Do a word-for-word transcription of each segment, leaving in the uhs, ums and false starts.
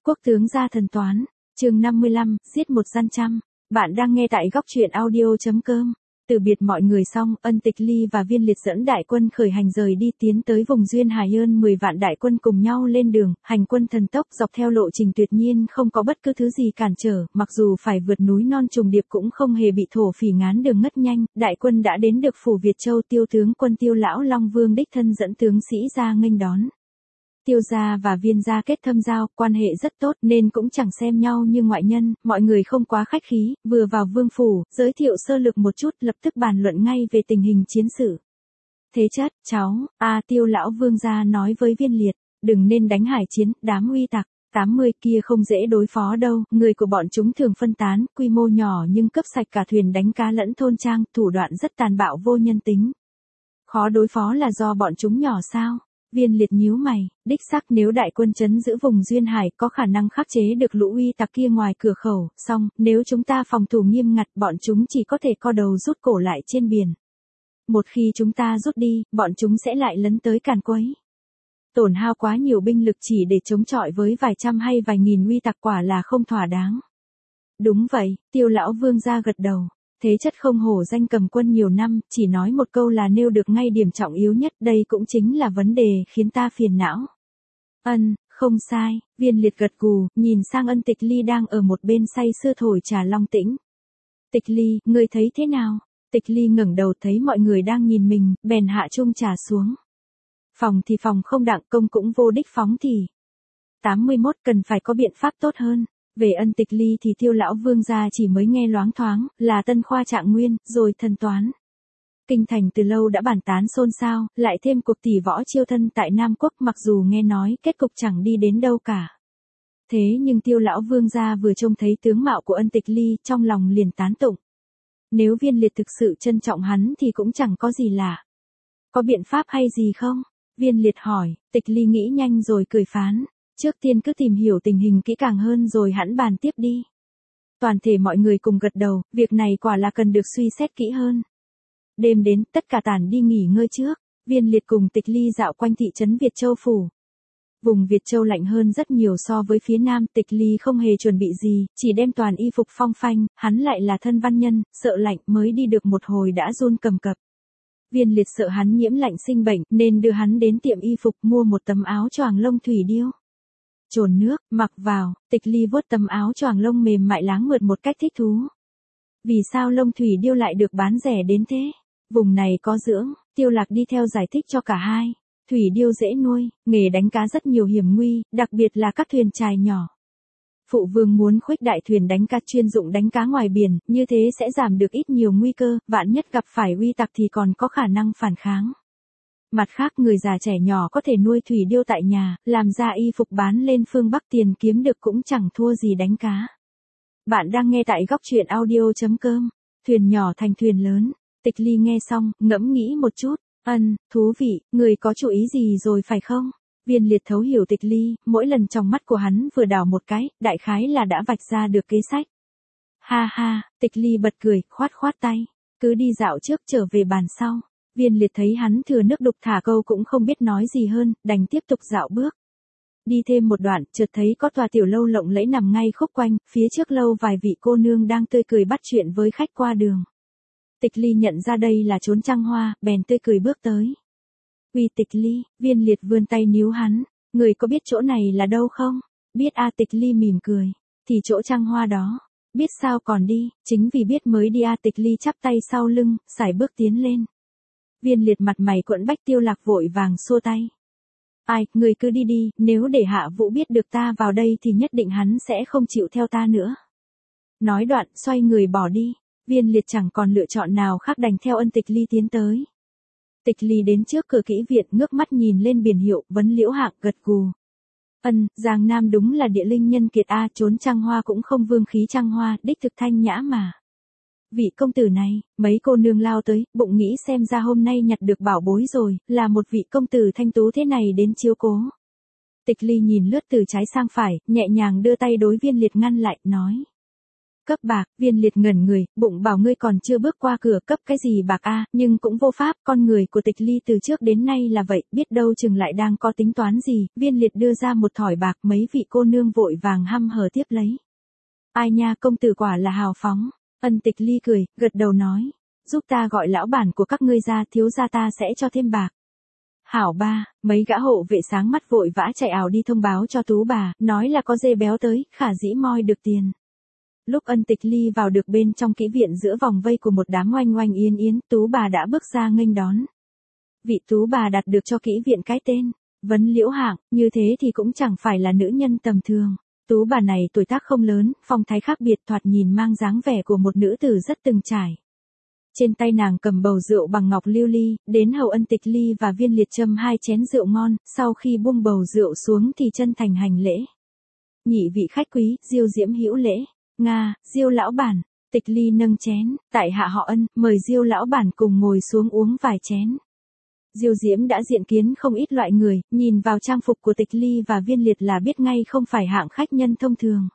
Quốc tướng gia thần toán, chương năm mươi lăm, giết một gian trăm. Bạn đang nghe tại góc truyện audio.com. Từ biệt mọi người xong, Ân Tịch Ly và Viên Liệt dẫn đại quân khởi hành rời đi tiến tới vùng duyên Hải Ơn, mười vạn đại quân cùng nhau lên đường, hành quân thần tốc dọc theo lộ trình tuyệt nhiên không có bất cứ thứ gì cản trở, mặc dù phải vượt núi non trùng điệp cũng không hề bị thổ phỉ ngán đường ngất nhanh, đại quân đã đến được phủ Việt Châu, Tiêu tướng quân Tiêu lão Long Vương đích thân dẫn tướng sĩ ra nghênh đón. Tiêu gia và Viên gia kết thâm giao, quan hệ rất tốt nên cũng chẳng xem nhau như ngoại nhân, mọi người không quá khách khí, vừa vào vương phủ, giới thiệu sơ lược một chút, lập tức bàn luận ngay về tình hình chiến sự. Thế chất, cháu, a Tiêu lão Vương gia nói với Viên Liệt, đừng nên đánh hải chiến, đám uy tặc, tám mươi kia không dễ đối phó đâu, người của bọn chúng thường phân tán, quy mô nhỏ nhưng cướp sạch cả thuyền đánh cá lẫn thôn trang, thủ đoạn rất tàn bạo vô nhân tính. Khó đối phó là do bọn chúng nhỏ sao? Viên Liệt nhíu mày, đích xác nếu đại quân trấn giữ vùng duyên hải có khả năng khắc chế được lũ uy tặc kia ngoài cửa khẩu, song nếu chúng ta phòng thủ nghiêm ngặt bọn chúng chỉ có thể co đầu rút cổ lại trên biển. Một khi chúng ta rút đi, bọn chúng sẽ lại lấn tới càn quấy. Tổn hao quá nhiều binh lực chỉ để chống chọi với vài trăm hay vài nghìn uy tặc quả là không thỏa đáng. Đúng vậy, Tiêu lão Vương gia gật đầu. Thế chất không hổ danh cầm quân nhiều năm, chỉ nói một câu là nêu được ngay điểm trọng yếu nhất, đây cũng chính là vấn đề khiến ta phiền não. Ân, không sai, Viên Liệt gật gù, nhìn sang Ân Tịch Ly đang ở một bên say sưa thổi trà long tĩnh. Tịch Ly, ngươi thấy thế nào? Tịch Ly ngẩng đầu thấy mọi người đang nhìn mình, bèn hạ chung trà xuống. Phòng thì phòng không đặng, công cũng vô đích phóng thì. tám mươi mốt cần phải có biện pháp tốt hơn. Về Ân Tịch Ly thì Tiêu lão Vương gia chỉ mới nghe loáng thoáng, là tân khoa trạng nguyên, rồi thần toán. Kinh thành từ lâu đã bàn tán xôn xao, lại thêm cuộc tỷ võ chiêu thân tại Nam Quốc, mặc dù nghe nói kết cục chẳng đi đến đâu cả. Thế nhưng Tiêu lão Vương gia vừa trông thấy tướng mạo của Ân Tịch Ly, trong lòng liền tán tụng. Nếu Viên Liệt thực sự trân trọng hắn thì cũng chẳng có gì lạ. Có biện pháp hay gì không? Viên Liệt hỏi. Tịch Ly nghĩ nhanh rồi cười phán. Trước tiên cứ tìm hiểu tình hình kỹ càng hơn rồi hẵng bàn tiếp đi. Toàn thể mọi người cùng gật đầu, việc này quả là cần được suy xét kỹ hơn. Đêm đến, tất cả tản đi nghỉ ngơi trước. Viên Liệt cùng Tịch Ly dạo quanh thị trấn Việt Châu phủ. Vùng Việt Châu lạnh hơn rất nhiều so với phía Nam, Tịch Ly không hề chuẩn bị gì, chỉ đem toàn y phục phong phanh, hắn lại là thân văn nhân, sợ lạnh mới đi được một hồi đã run cầm cập. Viên Liệt sợ hắn nhiễm lạnh sinh bệnh, nên đưa hắn đến tiệm y phục mua một tấm áo choàng lông thủy điêu. Trồn nước, mặc vào, Tịch Ly vuốt tấm áo choàng lông mềm mại láng mượt một cách thích thú. Vì sao lông thủy điêu lại được bán rẻ đến thế? Vùng này có dưỡng, Tiêu Lạc đi theo giải thích cho cả hai. Thủy điêu dễ nuôi, nghề đánh cá rất nhiều hiểm nguy, đặc biệt là các thuyền chài nhỏ. Phụ vương muốn khuếch đại thuyền đánh cá chuyên dụng đánh cá ngoài biển, như thế sẽ giảm được ít nhiều nguy cơ, vạn nhất gặp phải uy tặc thì còn có khả năng phản kháng. Mặt khác người già trẻ nhỏ có thể nuôi thủy điêu tại nhà, làm ra y phục bán lên phương Bắc tiền kiếm được cũng chẳng thua gì đánh cá. Bạn đang nghe tại góc truyện audio.com. Thuyền nhỏ thành thuyền lớn. Tịch Ly nghe xong, ngẫm nghĩ một chút. Ân, thú vị, người có chú ý gì rồi phải không? Viên Liệt thấu hiểu Tịch Ly, mỗi lần trong mắt của hắn vừa đảo một cái, đại khái là đã vạch ra được kế sách. Ha ha, Tịch Ly bật cười, khoát khoát tay. Cứ đi dạo trước trở về bàn sau. Viên Liệt thấy hắn thừa nước đục thả câu cũng không biết nói gì hơn, đành tiếp tục dạo bước. Đi thêm một đoạn, chợt thấy có tòa tiểu lâu lộng lẫy nằm ngay khúc quanh, phía trước lâu vài vị cô nương đang tươi cười bắt chuyện với khách qua đường. Tịch Ly nhận ra đây là chốn trăng hoa, bèn tươi cười bước tới. Uy Tịch Ly, Viên Liệt vươn tay níu hắn, người có biết chỗ này là đâu không? Biết a Tịch Ly mỉm cười, thì chỗ trăng hoa đó. Biết sao còn đi, chính vì biết mới đi a Tịch Ly chắp tay sau lưng, sải bước tiến lên. Viên Liệt mặt mày quẫn bách. Tiêu Lạc vội vàng xua tay. Ai, người cứ đi đi, nếu để Hạ Vũ biết được ta vào đây thì nhất định hắn sẽ không chịu theo ta nữa. Nói đoạn, xoay người bỏ đi. Viên Liệt chẳng còn lựa chọn nào khác đành theo Ân Tịch Ly tiến tới. Tịch Ly đến trước cửa kỹ viện, ngước mắt nhìn lên biển hiệu, vấn liễu hạng, gật gù. Ân, Giang Nam đúng là địa linh nhân kiệt a, trốn trăng hoa cũng không vương khí trăng hoa, đích thực thanh nhã mà. Vị công tử này, mấy cô nương lao tới, bụng nghĩ xem ra hôm nay nhặt được bảo bối rồi, là một vị công tử thanh tú thế này đến chiếu cố. Tịch Ly nhìn lướt từ trái sang phải, nhẹ nhàng đưa tay đối Viên Liệt ngăn lại, nói. Cấp bạc, Viên Liệt ngẩn người, bụng bảo ngươi còn chưa bước qua cửa cấp cái gì bạc a, nhưng cũng vô pháp, con người của Tịch Ly từ trước đến nay là vậy, biết đâu chừng lại đang có tính toán gì, Viên Liệt đưa ra một thỏi bạc, mấy vị cô nương vội vàng hăm hở tiếp lấy. Ai nha, công tử quả là hào phóng. Ân Tịch Ly cười, gật đầu nói, giúp ta gọi lão bản của các ngươi ra, thiếu gia ta sẽ cho thêm bạc. Hảo ba, mấy gã hộ vệ sáng mắt vội vã chạy ảo đi thông báo cho Tú bà, nói là có dê béo tới, khả dĩ moi được tiền. Lúc Ân Tịch Ly vào được bên trong kỹ viện giữa vòng vây của một đám oanh oanh yến yến, Tú bà đã bước ra nghênh đón. Vị Tú bà đặt được cho kỹ viện cái tên, Vấn Liễu Hạng, như thế thì cũng chẳng phải là nữ nhân tầm thường. Tú bà này tuổi tác không lớn, phong thái khác biệt, thoạt nhìn mang dáng vẻ của một nữ tử rất từng trải. Trên tay nàng cầm bầu rượu bằng ngọc lưu ly, đến hầu Ân Tịch Ly và Viên Liệt châm hai chén rượu ngon, sau khi buông bầu rượu xuống thì chân thành hành lễ. Nhị vị khách quý, Diêu Diễm hữu lễ. Nga, Diêu lão bản. Tịch Ly nâng chén, tại hạ họ Ân, mời Diêu lão bản cùng ngồi xuống uống vài chén. Diêu Diễm đã diện kiến không ít loại người, nhìn vào trang phục của Tịch Ly và Viên Liệt là biết ngay không phải hạng khách nhân thông thường.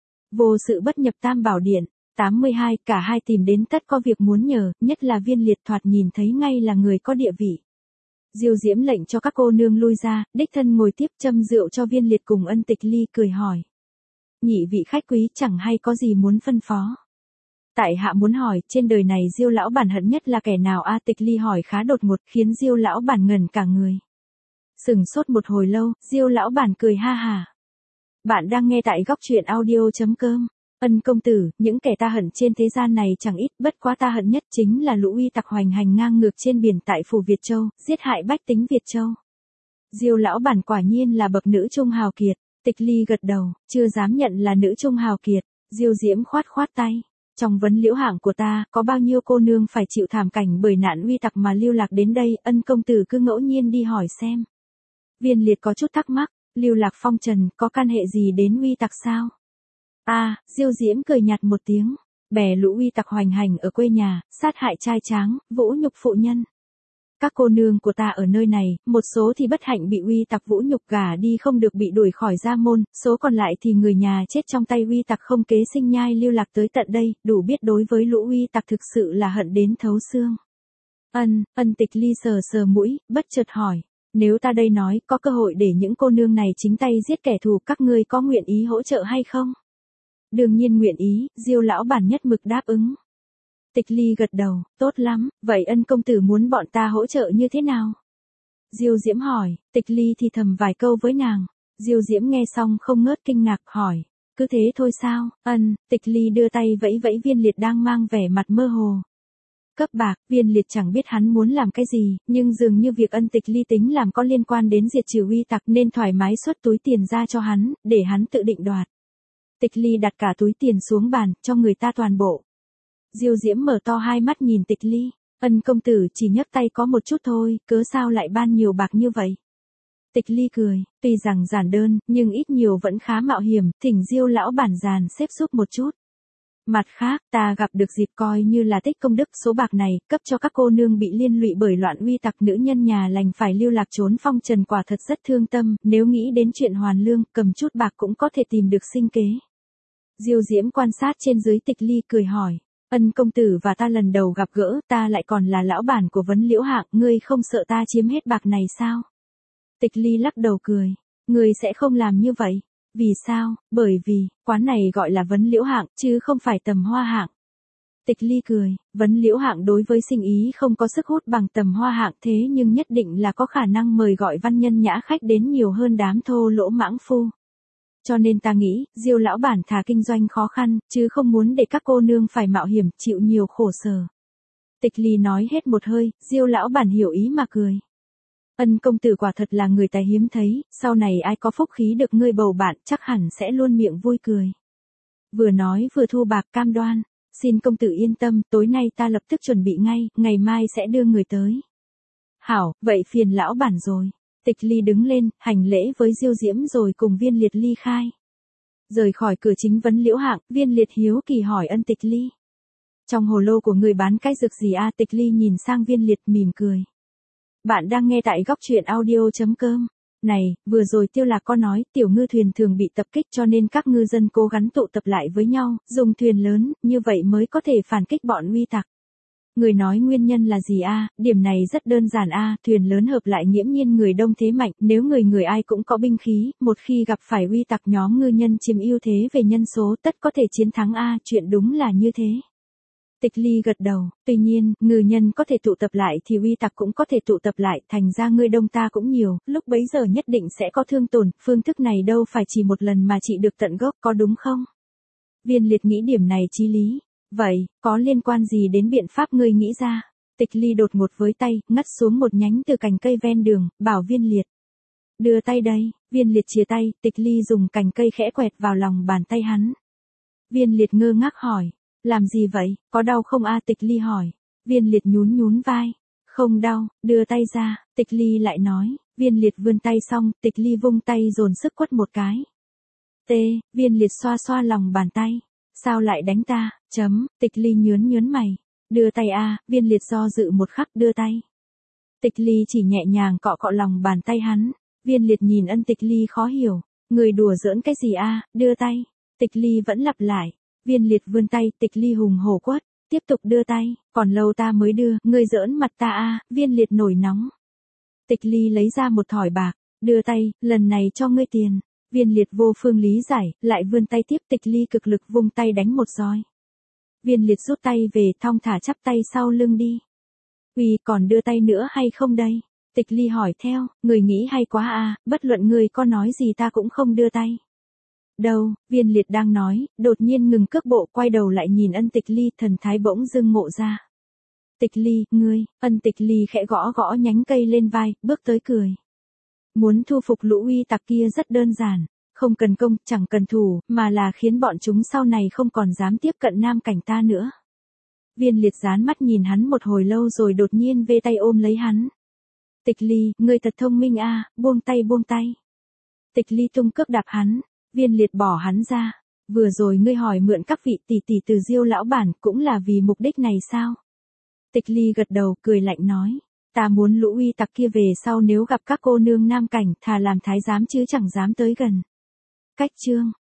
Vô sự bất nhập tam bảo điện. tám mươi hai, cả hai tìm đến tất có việc muốn nhờ, nhất là Viên Liệt thoạt nhìn thấy ngay là người có địa vị. Diêu Diễm lệnh cho các cô nương lui ra, đích thân ngồi tiếp châm rượu cho Viên Liệt cùng Ân Tịch Ly, cười hỏi. Nhị vị khách quý chẳng hay có gì muốn phân phó. Tại hạ muốn hỏi, trên đời này Diêu lão bản hận nhất là kẻ nào a? Tịch Ly hỏi khá đột ngột, khiến Diêu lão bản ngẩn cả người. Sừng sốt một hồi lâu, Diêu lão bản cười ha hà. Bạn đang nghe tại góc truyện audio chấm com. Ân công tử, những kẻ ta hận trên thế gian này chẳng ít, bất quá ta hận nhất chính là lũ uy tặc hoành hành ngang ngược trên biển tại phủ Việt Châu, giết hại bách tính Việt Châu. Diêu lão bản quả nhiên là bậc nữ trung hào kiệt. Tịch Ly gật đầu, chưa dám nhận là nữ trung hào kiệt. Diêu Diễm khoát khoát tay. Trong Vấn Liễu Hạng của ta, có bao nhiêu cô nương phải chịu thảm cảnh bởi nạn uy tặc mà lưu lạc đến đây, Ân công tử cứ ngẫu nhiên đi hỏi xem. Viên Liệt có chút thắc mắc, lưu lạc phong trần, có can hệ gì đến uy tặc sao? À, Diêu Diễm cười nhạt một tiếng, bè lũ uy tặc hoành hành ở quê nhà, sát hại trai tráng, vũ nhục phụ nhân. Các cô nương của ta ở nơi này, một số thì bất hạnh bị uy tặc vũ nhục gả đi không được bị đuổi khỏi gia môn, số còn lại thì người nhà chết trong tay uy tặc không kế sinh nhai lưu lạc tới tận đây, đủ biết đối với lũ uy tặc thực sự là hận đến thấu xương. Ân, Ân Tịch Ly sờ sờ mũi, bất chợt hỏi, nếu ta đây nói có cơ hội để những cô nương này chính tay giết kẻ thù, các ngươi có nguyện ý hỗ trợ hay không? Đương nhiên nguyện ý, Diêu lão bản nhất mực đáp ứng. Tịch Ly gật đầu, tốt lắm, vậy Ân công tử muốn bọn ta hỗ trợ như thế nào? Diêu Diễm hỏi, Tịch Ly thì thầm vài câu với nàng. Diêu Diễm nghe xong không ngớt kinh ngạc hỏi, cứ thế thôi sao? Ân, Tịch Ly đưa tay vẫy vẫy Viên Liệt đang mang vẻ mặt mơ hồ. Cấp bạc, Viên Liệt chẳng biết hắn muốn làm cái gì, nhưng dường như việc Ân Tịch Ly tính làm có liên quan đến diệt trừ uy tặc nên thoải mái xuất túi tiền ra cho hắn, để hắn tự định đoạt. Tịch Ly đặt cả túi tiền xuống bàn, cho người ta toàn bộ. Diêu Diễm mở to hai mắt nhìn Tịch Ly, Ân công tử chỉ nhấc tay có một chút thôi, cớ sao lại ban nhiều bạc như vậy? Tịch Ly cười, tuy rằng giản đơn, nhưng ít nhiều vẫn khá mạo hiểm, thỉnh Diêu lão bản giàn xếp giúp một chút. Mặt khác, ta gặp được dịp coi như là tích công đức, số bạc này, cấp cho các cô nương bị liên lụy bởi loạn uy tặc, nữ nhân nhà lành phải lưu lạc trốn phong trần, quả thật rất thương tâm, nếu nghĩ đến chuyện hoàn lương, cầm chút bạc cũng có thể tìm được sinh kế. Diêu Diễm quan sát trên dưới Tịch Ly, cười hỏi, Ân công tử và ta lần đầu gặp gỡ, ta lại còn là lão bản của Vấn Liễu Hạng, ngươi không sợ ta chiếm hết bạc này sao? Tịch Ly lắc đầu cười, ngươi sẽ không làm như vậy. Vì sao? Bởi vì, quán này gọi là Vấn Liễu Hạng, chứ không phải Tầm Hoa Hạng. Tịch Ly cười, Vấn Liễu Hạng đối với sinh ý không có sức hút bằng Tầm Hoa Hạng, thế nhưng nhất định là có khả năng mời gọi văn nhân nhã khách đến nhiều hơn đám thô lỗ mãng phu. Cho nên ta nghĩ, Diêu lão bản thà kinh doanh khó khăn, chứ không muốn để các cô nương phải mạo hiểm, chịu nhiều khổ sở. Tịch Ly nói hết một hơi, Diêu lão bản hiểu ý mà cười. Ân công tử quả thật là người tài hiếm thấy, sau này ai có phúc khí được ngươi bầu bạn, chắc hẳn sẽ luôn miệng vui cười. Vừa nói vừa thu bạc, cam đoan, xin công tử yên tâm, tối nay ta lập tức chuẩn bị ngay, ngày mai sẽ đưa người tới. Hảo, vậy phiền lão bản rồi. Tịch Ly đứng lên, hành lễ với Diêu Diễm rồi cùng Viên Liệt ly khai. Rời khỏi cửa chính Vấn Liễu Hạng, Viên Liệt hiếu kỳ hỏi Ân Tịch Ly. Trong hồ lô của người bán cái dược gì a? Tịch Ly nhìn sang Viên Liệt mỉm cười. Bạn đang nghe tại góc truyện audio chấm com. Này, vừa rồi Tiêu Lạc có nói, tiểu ngư thuyền thường bị tập kích cho nên các ngư dân cố gắng tụ tập lại với nhau, dùng thuyền lớn, như vậy mới có thể phản kích bọn uy tặc. Người nói nguyên nhân là gì a? Điểm này rất đơn giản a, thuyền lớn hợp lại nghiễm nhiên người đông thế mạnh, nếu người người ai cũng có binh khí, một khi gặp phải uy tặc nhóm ngư nhân chiếm ưu thế về nhân số tất có thể chiến thắng a, chuyện đúng là như thế. Tịch Ly gật đầu, tuy nhiên, ngư nhân có thể tụ tập lại thì uy tặc cũng có thể tụ tập lại, thành ra ngươi đông ta cũng nhiều, lúc bấy giờ nhất định sẽ có thương tổn, phương thức này đâu phải chỉ một lần mà trị được tận gốc, có đúng không? Viên Liệt nghĩ điểm này chí lý. Vậy, có liên quan gì đến biện pháp ngươi nghĩ ra? Tịch Ly đột ngột với tay, ngắt xuống một nhánh từ cành cây ven đường, bảo Viên Liệt. Đưa tay đây, Viên Liệt chìa tay, Tịch Ly dùng cành cây khẽ quẹt vào lòng bàn tay hắn. Viên Liệt ngơ ngác hỏi, làm gì vậy, có đau không a? Tịch Ly hỏi. Viên Liệt nhún nhún vai, không đau, đưa tay ra, Tịch Ly lại nói, Viên Liệt vươn tay xong, Tịch Ly vung tay dồn sức quất một cái. T, Viên Liệt xoa xoa lòng bàn tay. Sao lại đánh ta, chấm, Tịch Ly nhướn nhướn mày. Đưa tay a, Viên Liệt do dự một khắc đưa tay. Tịch Ly chỉ nhẹ nhàng cọ cọ lòng bàn tay hắn. Viên Liệt nhìn ân Tịch Ly khó hiểu. Người đùa giỡn cái gì a, đưa tay. Tịch Ly vẫn lặp lại. Viên Liệt vươn tay, Tịch Ly hùng hổ quát, tiếp tục đưa tay, còn lâu ta mới đưa, ngươi giỡn mặt ta a, Viên Liệt nổi nóng. Tịch Ly lấy ra một thỏi bạc, đưa tay, lần này cho ngươi tiền. Viên Liệt vô phương lý giải, lại vươn tay tiếp, Tịch Ly cực lực vung tay đánh một roi. Viên Liệt rút tay về, thong thả chắp tay sau lưng đi. Uy, còn đưa tay nữa hay không đây? Tịch Ly hỏi theo, người nghĩ hay quá à, bất luận người có nói gì ta cũng không đưa tay. Đâu, Viên Liệt đang nói, đột nhiên ngừng cước bộ, quay đầu lại nhìn ân Tịch Ly, thần thái bỗng dưng ngộ ra. Tịch Ly, ngươi, ân Tịch Ly khẽ gõ gõ nhánh cây lên vai, bước tới cười. Muốn thu phục lũ uy tặc kia rất đơn giản, không cần công, chẳng cần thủ, mà là khiến bọn chúng sau này không còn dám tiếp cận nam cảnh ta nữa. Viên Liệt dán mắt nhìn hắn một hồi lâu rồi đột nhiên vê tay ôm lấy hắn. Tịch Ly, ngươi thật thông minh a, buông tay buông tay. Tịch Ly tung cước đạp hắn, Viên Liệt bỏ hắn ra. Vừa rồi ngươi hỏi mượn các vị tỷ tỷ từ Diêu lão bản cũng là vì mục đích này sao? Tịch Ly gật đầu, cười lạnh nói. Ta muốn lũ uy tặc kia về sau nếu gặp các cô nương nam cảnh thà làm thái giám chứ chẳng dám tới gần. Cách chương